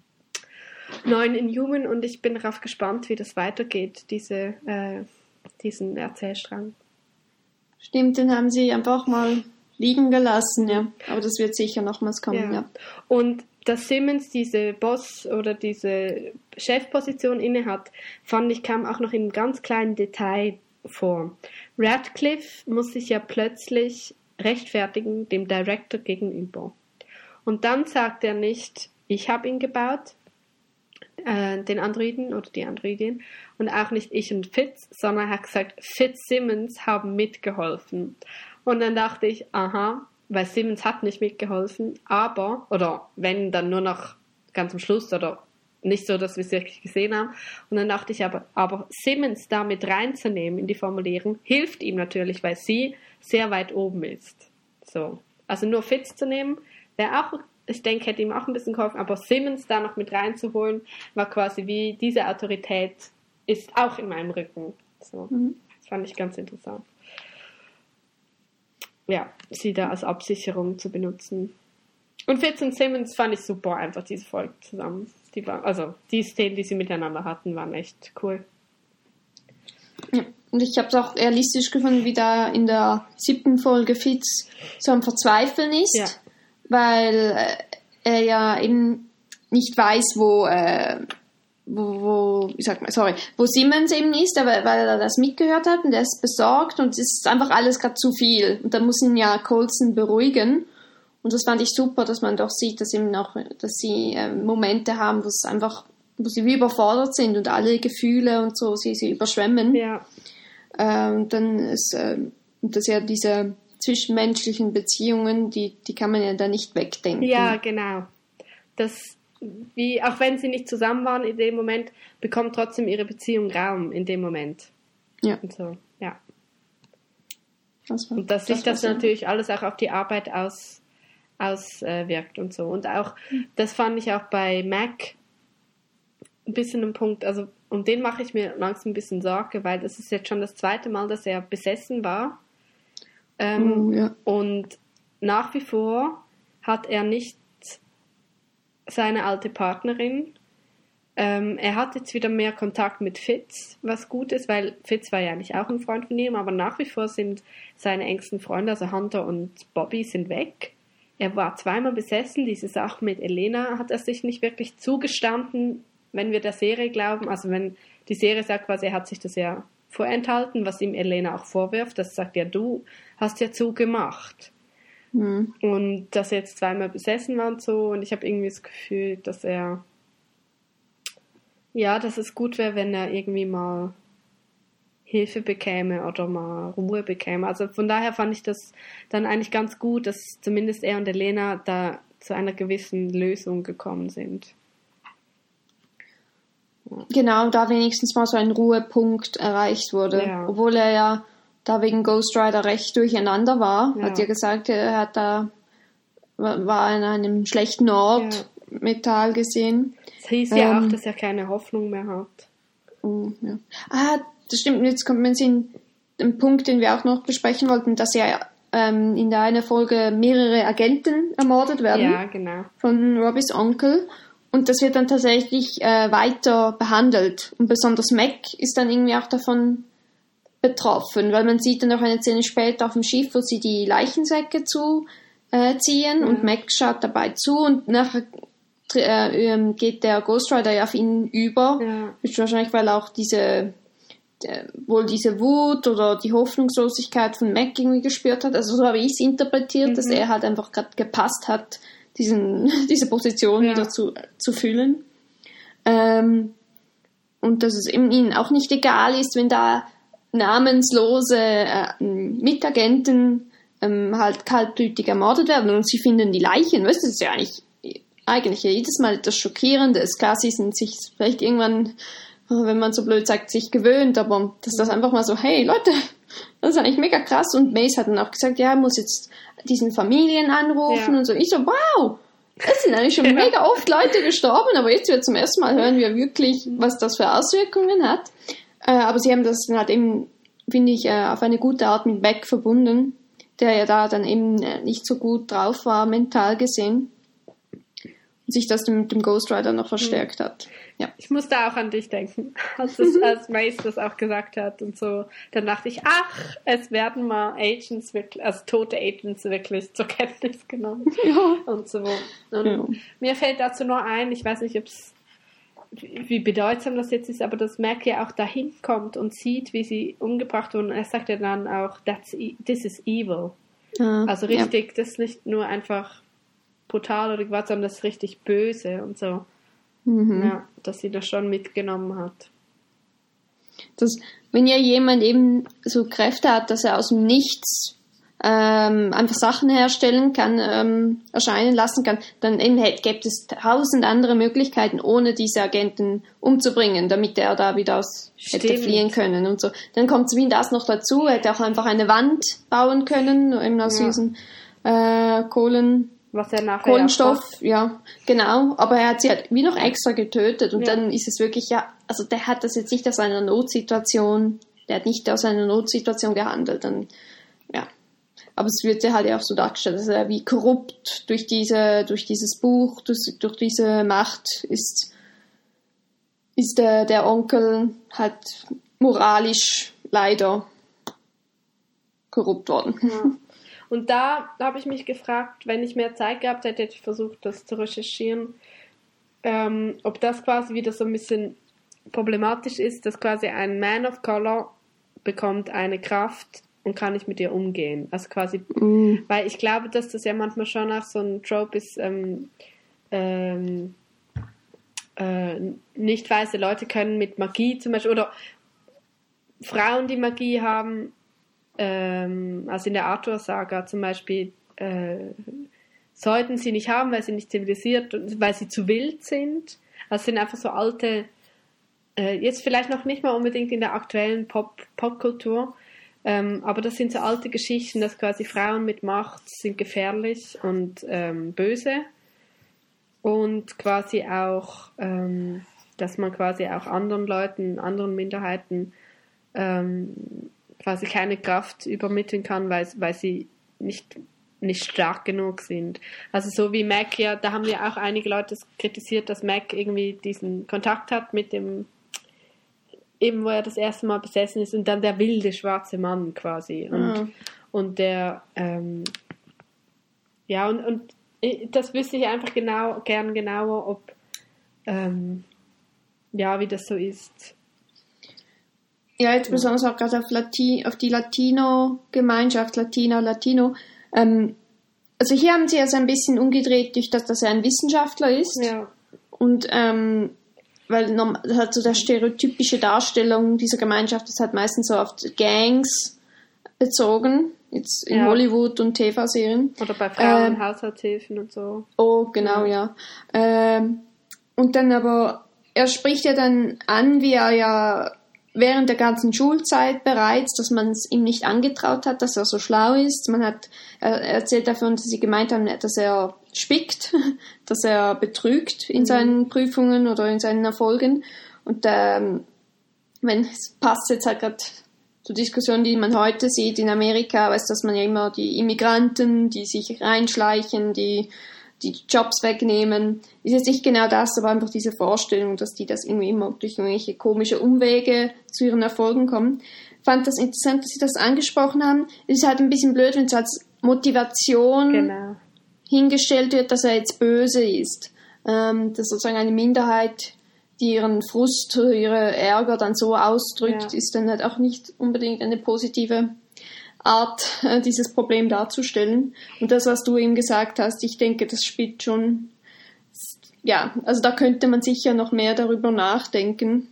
neuen Inhuman. Und ich bin darauf gespannt, wie das weitergeht, diesen Erzählstrang. Stimmt, den haben sie einfach mal liegen gelassen, ja. Aber das wird sicher nochmals kommen, ja. Und dass Simmons diese Boss- oder diese Chefposition innehat, fand ich, kam auch noch in einem ganz kleinen Detail vor. Radcliffe muss sich ja plötzlich rechtfertigen dem Director gegenüber. Und dann sagt er nicht, ich habe ihn gebaut, den Androiden oder die Androidin, und auch nicht ich und Fitz, sondern er hat gesagt, Fitzsimmons haben mitgeholfen. Und dann dachte ich, aha, weil Simmons hat nicht mitgeholfen, aber, oder wenn, dann nur noch ganz am Schluss oder nicht so, dass wir es wirklich gesehen haben. Und dann dachte ich aber Simmons da mit reinzunehmen in die Formulierung, hilft ihm natürlich, weil sie sehr weit oben ist. So. Also nur Fitz zu nehmen, wäre auch, ich denke, hätte ihm auch ein bisschen geholfen, aber Simmons da noch mit reinzuholen, war quasi wie, diese Autorität ist auch in meinem Rücken. So. Das fand ich ganz interessant. Ja, sie da als Absicherung zu benutzen. Und Fitz und Simmons fand ich super, einfach diese Folge zusammen. Die Szenen, die sie miteinander hatten, waren echt cool. Ja, und ich habe es auch realistisch gefunden, wie da in der 7. Folge Fitz so am Verzweifeln ist, weil er ja eben nicht weiß, wo Simmons eben ist, aber weil er das mitgehört hat und er ist besorgt und es ist einfach alles gerade zu viel. Und da muss ihn ja Coulson beruhigen. Und das fand ich super, dass man doch sieht, dass sie Momente haben, wo sie wie überfordert sind und alle Gefühle und so, sie überschwemmen. Ja. Und dann ist, dass ja diese zwischenmenschlichen Beziehungen, die kann man ja da nicht wegdenken. Ja, genau. Auch wenn sie nicht zusammen waren in dem Moment, bekommt trotzdem ihre Beziehung Raum in dem Moment. Ja. Und so, ja. Und dass sich das natürlich alles auch auf die Arbeit auswirkt und so. Und auch, das fand ich auch bei Mac ein bisschen ein Punkt, also um den mache ich mir langsam ein bisschen Sorge, weil das ist jetzt schon das 2. Mal, dass er besessen war. Und nach wie vor hat er nicht seine alte Partnerin. Er hat jetzt wieder mehr Kontakt mit Fitz, was gut ist, weil Fitz war ja eigentlich auch ein Freund von ihm, aber nach wie vor sind seine engsten Freunde, also Hunter und Bobby, sind weg. Er war 2-mal besessen, diese Sache mit Elena hat er sich nicht wirklich zugestanden, wenn wir der Serie glauben. Also wenn die Serie sagt quasi, er hat sich das ja vorenthalten, was ihm Elena auch vorwirft, das sagt ja, du hast ja zugemacht. Und dass er jetzt 2-mal besessen war und so, und ich habe irgendwie das Gefühl, dass es gut wäre, wenn er irgendwie mal Hilfe bekäme oder mal Ruhe bekäme. Also von daher fand ich das dann eigentlich ganz gut, dass zumindest er und Elena da zu einer gewissen Lösung gekommen sind. Genau, da wenigstens mal so ein Ruhepunkt erreicht wurde. Ja. Obwohl er ja da wegen Ghost Rider recht durcheinander war. Ja. Hat ja gesagt, war an einem schlechten Ort Metall gesehen. Es hieß ja auch, dass er keine Hoffnung mehr hat. Oh, ja. Das stimmt. Jetzt kommt mir in den Sinn, ein Punkt, den wir auch noch besprechen wollten, dass ja in der einen Folge mehrere Agenten ermordet werden. Ja, genau. Von Robbys Onkel. Und das wird dann tatsächlich weiter behandelt. Und besonders Mac ist dann irgendwie auch davon betroffen, weil man sieht dann auch eine Szene später auf dem Schiff, wo sie die Leichensäcke ziehen und Mac schaut dabei zu und nachher geht der Ghost Rider ja auf ihn über. Ja. Ist wahrscheinlich, weil auch diese Wut oder die Hoffnungslosigkeit von Mac irgendwie gespürt hat. Also so habe ich es interpretiert, dass er halt einfach gerade gepasst hat, diese Position wieder zu fühlen. Und dass es ihnen auch nicht egal ist, wenn da namenslose Mitagenten halt kaltblütig ermordet werden und sie finden die Leichen. Weißt du, das ist ja eigentlich jedes Mal etwas Schockierendes. Klar, sie sind sich vielleicht irgendwann, wenn man so blöd sagt, sich gewöhnt, aber dass das einfach mal so, hey Leute, das ist eigentlich mega krass. Und Mace hat dann auch gesagt, ja, er muss jetzt diesen Familien anrufen und so. Ich so, wow, es sind eigentlich schon mega oft Leute gestorben, aber jetzt zum ersten Mal hören wir wirklich, was das für Auswirkungen hat. Aber sie haben das dann halt eben, finde ich, auf eine gute Art mit Beck verbunden, der ja da dann eben nicht so gut drauf war, mental gesehen. Und sich das mit dem Ghost Rider noch verstärkt hat. Ja. Ich musste auch an dich denken, als Mace das auch gesagt hat und so. Dann dachte ich, es werden mal Agents wirklich, also tote Agents wirklich zur Kenntnis genommen. Ja. Und so. Und mir fällt dazu nur ein, ich weiß nicht, wie bedeutsam das jetzt ist, aber dass Mac ja auch dahin kommt und sieht, wie sie umgebracht wurden. Und er sagt ja dann auch, this is evil. Also richtig, das ist nicht nur einfach brutal oder Gewalt, sondern das ist richtig böse und so. Ja, dass sie das schon mitgenommen hat. Wenn ja jemand eben so Kräfte hat, dass er aus dem Nichts einfach Sachen herstellen kann, erscheinen lassen kann, dann eben gibt es 1000 andere Möglichkeiten, ohne diese Agenten umzubringen, damit er da wieder hätte fliehen können und so. Dann kommt wie das noch dazu, er hätte auch einfach eine Wand bauen können, eben aus diesen was er nachher Kohlenstoff, ja, genau. Aber er hat sie halt wie noch extra getötet und dann ist es wirklich, also der hat das jetzt nicht aus einer Notsituation, gehandelt, dann, ja. Aber es wird ja halt auch so dargestellt, dass er wie korrupt durch dieses Buch, durch diese Macht ist der Onkel halt moralisch leider korrupt worden. Ja. Und da habe ich mich gefragt, wenn ich mehr Zeit gehabt hätte, hätte ich versucht, das zu recherchieren, ob das quasi wieder so ein bisschen problematisch ist, dass quasi ein Man of Color bekommt eine Kraft und kann nicht mit ihr umgehen. Also quasi, weil ich glaube, dass das ja manchmal schon auch so ein Trope ist, nicht weiße Leute können mit Magie zum Beispiel, oder Frauen, die Magie haben, also in der Arthur-Saga zum Beispiel, sollten sie nicht haben, weil sie nicht zivilisiert, weil sie zu wild sind. Also es sind einfach so alte, jetzt vielleicht noch nicht mal unbedingt in der aktuellen Popkultur, aber das sind so alte Geschichten, dass quasi Frauen mit Macht sind gefährlich und böse und quasi auch, dass man quasi auch anderen Leuten, anderen Minderheiten quasi keine Kraft übermitteln kann, weil sie nicht stark genug sind. Also so wie Mac, ja, da haben ja auch einige Leute kritisiert, dass Mac irgendwie diesen Kontakt hat mit dem, eben wo er das erste Mal besessen ist und dann der wilde schwarze Mann quasi. Und der, und das wüsste ich einfach gern genauer, ob, wie das so ist. Ja, jetzt besonders auch gerade auf die Latino-Gemeinschaft, Latino. Also hier haben sie ja so ein bisschen umgedreht, durch dass er ein Wissenschaftler ist. Ja. Und weil das hat so der stereotypische Darstellung dieser Gemeinschaft, das hat meistens so auf Gangs bezogen, jetzt in Hollywood und TV-Serien. Oder bei Frauen, Haushaltshilfen und so. Oh, genau, ja. Und dann aber, er spricht ja dann an, wie er ja während der ganzen Schulzeit bereits, dass man es ihm nicht angetraut hat, dass er so schlau ist. Er erzählt davon, dass sie gemeint haben, dass er spickt, dass er betrügt in seinen Prüfungen oder in seinen Erfolgen. Und es passt jetzt halt gerade zur Diskussion, die man heute sieht in Amerika, weißt, dass man ja immer die Immigranten, die sich reinschleichen, die Jobs wegnehmen, ist jetzt nicht genau das, aber einfach diese Vorstellung, dass die das irgendwie immer durch irgendwelche komische Umwege zu ihren Erfolgen kommen. Ich fand das interessant, dass Sie das angesprochen haben. Es ist halt ein bisschen blöd, wenn es als Motivation hingestellt wird, dass er jetzt böse ist. Dass sozusagen eine Minderheit, die ihren Frust, ihre Ärger dann so ausdrückt, ist dann halt auch nicht unbedingt eine positive Art, dieses Problem darzustellen. Und das, was du eben gesagt hast, ich denke, das spielt schon, ja, also da könnte man sicher noch mehr darüber nachdenken.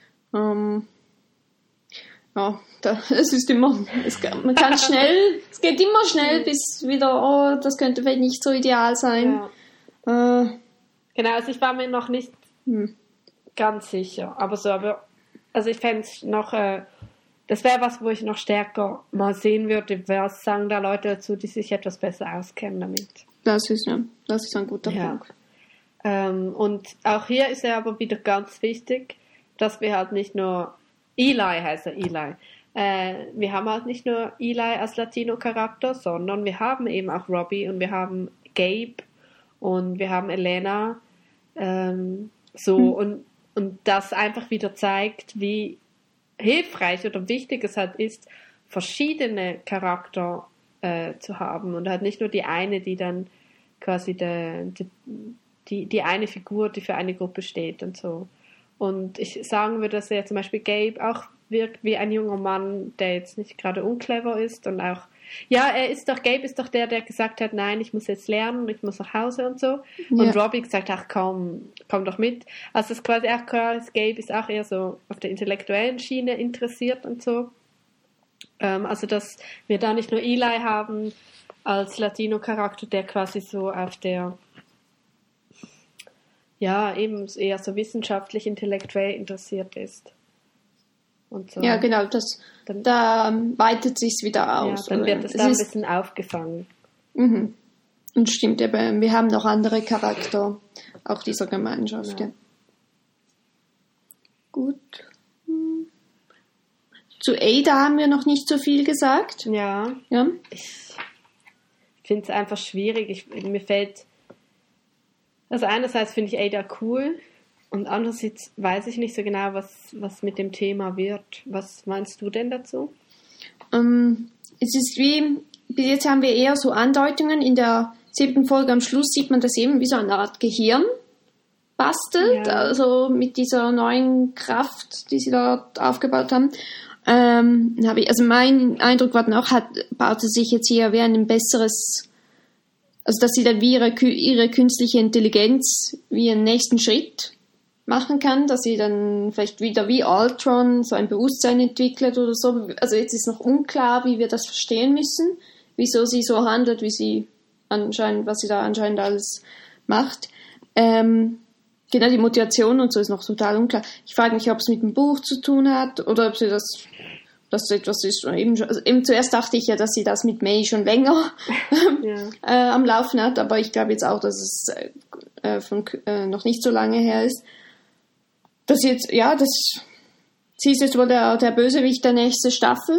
Es ist immer, man kann schnell, es geht immer schnell bis wieder, das könnte vielleicht nicht so ideal sein. Ja. Genau, also ich war mir noch nicht ganz sicher, also ich fände es noch, das wäre was, wo ich noch stärker mal sehen würde, was sagen da Leute dazu, die sich etwas besser auskennen damit. Das ist ein guter Punkt. Und auch hier ist ja aber wieder ganz wichtig, dass wir halt nicht nur wir haben halt nicht nur Eli als Latino-Charakter, sondern wir haben eben auch Robbie und wir haben Gabe und wir haben Elena, und das einfach wieder zeigt, wie hilfreich oder wichtig es halt ist, verschiedene Charakter zu haben und halt nicht nur die eine, die dann quasi die eine Figur, die für eine Gruppe steht und so. Und ich sagen würde, dass ja zum Beispiel Gabe auch wirkt wie ein junger Mann, der jetzt nicht gerade unclever ist und auch, Gabe ist doch der gesagt hat, nein, ich muss jetzt lernen, ich muss nach Hause und so. Und Robbie gesagt, ach komm doch mit. Also es ist quasi auch klar, Gabe ist auch eher so auf der intellektuellen Schiene interessiert und so. Also dass wir da nicht nur Eli haben als Latino-Charakter, der quasi so auf der eben eher so wissenschaftlich, intellektuell interessiert ist. Und so. Ja, genau, da weitet sich's wieder aus. Ja, dann wird es da ein bisschen aufgefangen. Mhm. Und stimmt eben, wir haben noch andere Charakter, auch dieser Gemeinschaft. Ja. Gut. Zu Ada haben wir noch nicht so viel gesagt. Ja. Ich finde es einfach schwierig. Mir fällt... Also einerseits finde ich Ada cool und andererseits weiß ich nicht so genau, was mit dem Thema wird. Was meinst du denn dazu? Es ist bis jetzt haben wir eher so Andeutungen. In der 7. Folge am Schluss sieht man das eben wie so eine Art Gehirn bastelt, also mit dieser neuen Kraft, die sie dort aufgebaut haben. Also mein Eindruck war dann auch, baut es sich jetzt hier wie ein besseres... Also, dass sie dann wie ihre künstliche Intelligenz wie einen nächsten Schritt machen kann, dass sie dann vielleicht wieder wie Ultron so ein Bewusstsein entwickelt oder so. Also jetzt ist noch unklar, wie wir das verstehen müssen, wieso sie so handelt, was sie da anscheinend alles macht. Genau, die Motivation und so ist noch total unklar. Ich frage mich, ob es mit dem Buch zu tun hat oder ob sie das etwas ist. Eben zuerst dachte ich ja, dass sie das mit May schon länger am Laufen hat, aber ich glaube jetzt auch, dass es noch nicht so lange her ist. Sie ist jetzt wohl der Bösewicht der nächsten Staffel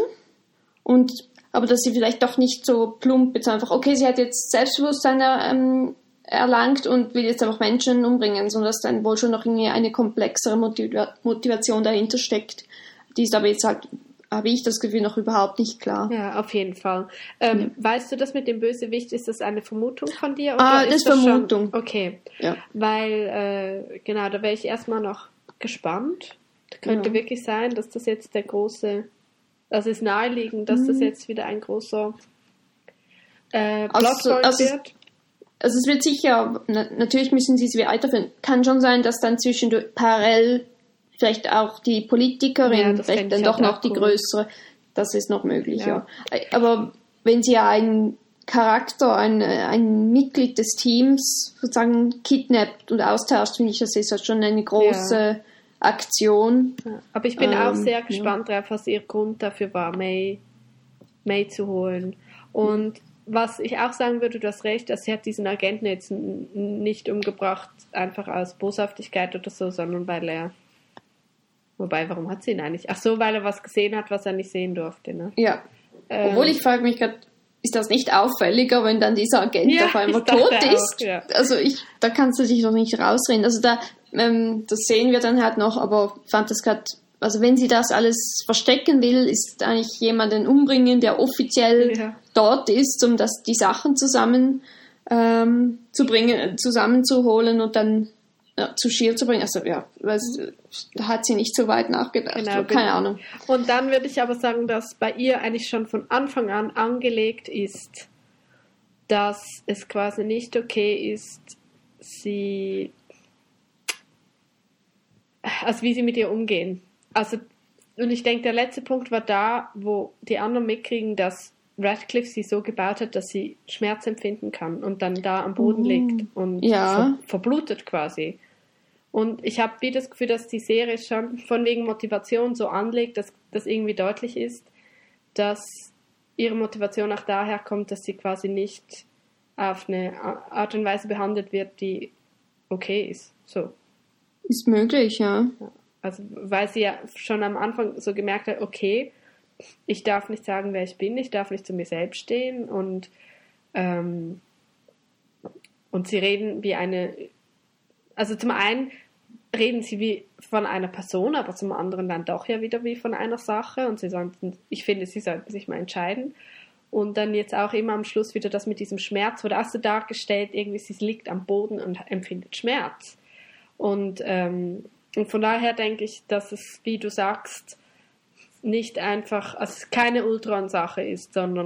aber dass sie vielleicht doch nicht so plump jetzt einfach, okay, sie hat jetzt Selbstbewusstsein erlangt und will jetzt einfach Menschen umbringen, sondern dass dann wohl schon noch eine komplexere Motivation dahinter steckt. Die ist aber jetzt halt, habe ich das Gefühl, noch überhaupt nicht klar. Ja, auf jeden Fall. Weißt du, das mit dem Bösewicht, ist das eine Vermutung von dir? Oder das ist Vermutung. Schon? Okay. Ja. Weil, da wäre ich erstmal noch gespannt. Könnte wirklich sein, dass das jetzt das ist naheliegend, dass das jetzt wieder ein großer Plotpoint wird. Also es wird sicher, natürlich müssen sie es weiterführen. Kann schon sein, dass dann parallel vielleicht auch die Politikerin, vielleicht dann doch noch die größere, das ist noch möglich, ja. Aber wenn sie ja einen Charakter, ein Mitglied des Teams sozusagen kidnappt und austauscht, finde ich, das ist halt schon eine große Aktion. Ja. Aber ich bin auch sehr gespannt drauf, was ihr Grund dafür war, May zu holen. Und was ich auch sagen würde, du hast recht, dass sie hat diesen Agenten jetzt nicht umgebracht, einfach aus Boshaftigkeit oder so, sondern weil er... Wobei, warum hat sie ihn eigentlich? Ach so, weil er was gesehen hat, was er nicht sehen durfte, ne? Ja. Obwohl ich frage mich gerade, ist das nicht auffälliger, wenn dann dieser Agent auf einmal tot ist? Auch, ja. Also da kannst du dich doch nicht rausreden. Also das sehen wir dann halt noch, aber ich fand das gerade, also wenn sie das alles verstecken will, ist eigentlich jemanden umbringen, der offiziell dort ist, um die Sachen zusammenzuholen und dann zu Shield zu bringen. Also ja, da hat sie nicht so weit nachgedacht. Genau, keine Ahnung. Und dann würde ich aber sagen, dass bei ihr eigentlich schon von Anfang an angelegt ist, dass es quasi nicht okay ist, wie sie mit ihr umgehen. Also, und ich denke, der letzte Punkt war da, wo die anderen mitkriegen, dass Radcliffe sie so gebaut hat, dass sie Schmerz empfinden kann und dann da am Boden liegt und verblutet quasi. Und ich habe wieder das Gefühl, dass die Serie schon von wegen Motivation so anlegt, dass das irgendwie deutlich ist, dass ihre Motivation auch daher kommt, dass sie quasi nicht auf eine Art und Weise behandelt wird, die okay ist. So. Ist möglich, ja. Also, weil sie ja schon am Anfang so gemerkt hat, okay, ich darf nicht sagen, wer ich bin, ich darf nicht zu mir selbst stehen und sie reden wie eine, also zum einen reden sie wie von einer Person, aber zum anderen dann doch ja wieder wie von einer Sache und ich finde, sie sollten sich mal entscheiden. Und dann jetzt auch immer am Schluss wieder das mit diesem Schmerz, wurde auch so dargestellt, irgendwie sie liegt am Boden und empfindet Schmerz. Und von daher denke ich, dass es, wie du sagst, nicht einfach, also keine Ultron-Sache ist, sondern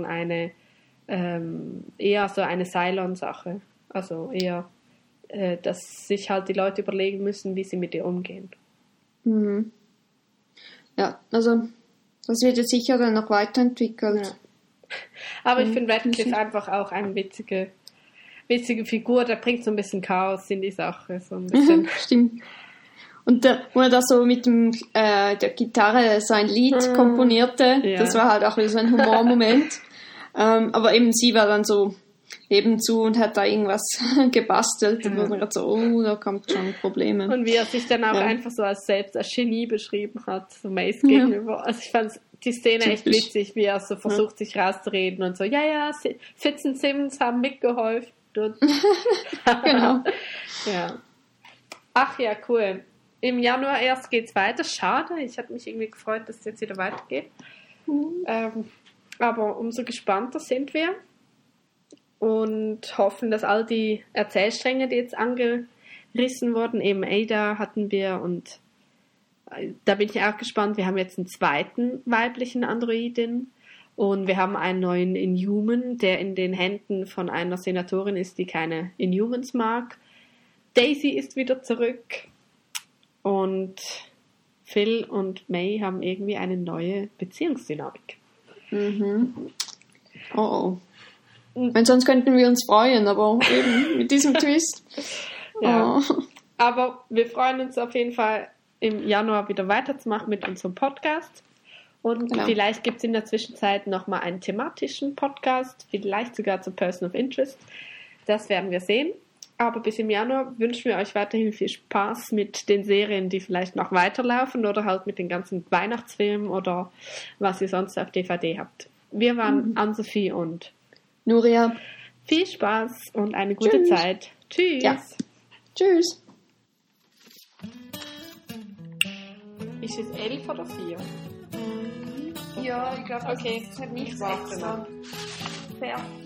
eher so eine Cylon-Sache. Also eher, dass sich halt die Leute überlegen müssen, wie sie mit ihr umgehen. Mhm. Ja, also das wird jetzt sicher dann noch weiterentwickelt. Ja. Aber ich finde Radcliffe einfach auch eine witzige Figur, der bringt so ein bisschen Chaos in die Sache. So ein bisschen. Stimmt. Und wo er da so mit der Gitarre sein Lied komponierte, das war halt auch wieder so ein Humormoment. Aber eben sie war dann so nebenzu und hat da irgendwas gebastelt und man gerade so, da kommt schon Probleme. Und wie er sich dann auch einfach so als Genie beschrieben hat, so Mace gegenüber. Also ich fand die Szene echt witzig, wie er so versucht, sich rauszureden und so, Fitz und Simmons haben mitgeholfen. Genau. Ja. Ach ja, cool. Im Januar erst geht's weiter. Schade, ich hatte mich irgendwie gefreut, dass es jetzt wieder weitergeht. Aber umso gespannter sind wir und hoffen, dass all die Erzählstränge, die jetzt angerissen wurden, eben Ada hatten wir und da bin ich auch gespannt. Wir haben jetzt einen zweiten weiblichen Androidin und wir haben einen neuen Inhuman, der in den Händen von einer Senatorin ist, die keine Inhumans mag. Daisy ist wieder zurück. Und Phil und May haben irgendwie eine neue Beziehungsdynamik. Mhm. Oh. Weil sonst könnten wir uns freuen, aber eben mit diesem Twist. Ja. Oh. Aber wir freuen uns auf jeden Fall, im Januar wieder weiterzumachen mit unserem Podcast. Und vielleicht gibt es in der Zwischenzeit nochmal einen thematischen Podcast, vielleicht sogar zum Person of Interest. Das werden wir sehen. Aber bis im Januar wünschen wir euch weiterhin viel Spaß mit den Serien, die vielleicht noch weiterlaufen oder halt mit den ganzen Weihnachtsfilmen oder was ihr sonst auf DVD habt. Wir waren Ann-Sophie und Nuria. Viel Spaß und eine gute Zeit. Tschüss. Ja. Tschüss. Ist es 11 oder 4? Ja, ich glaube, okay. das hat mich extra. Fair.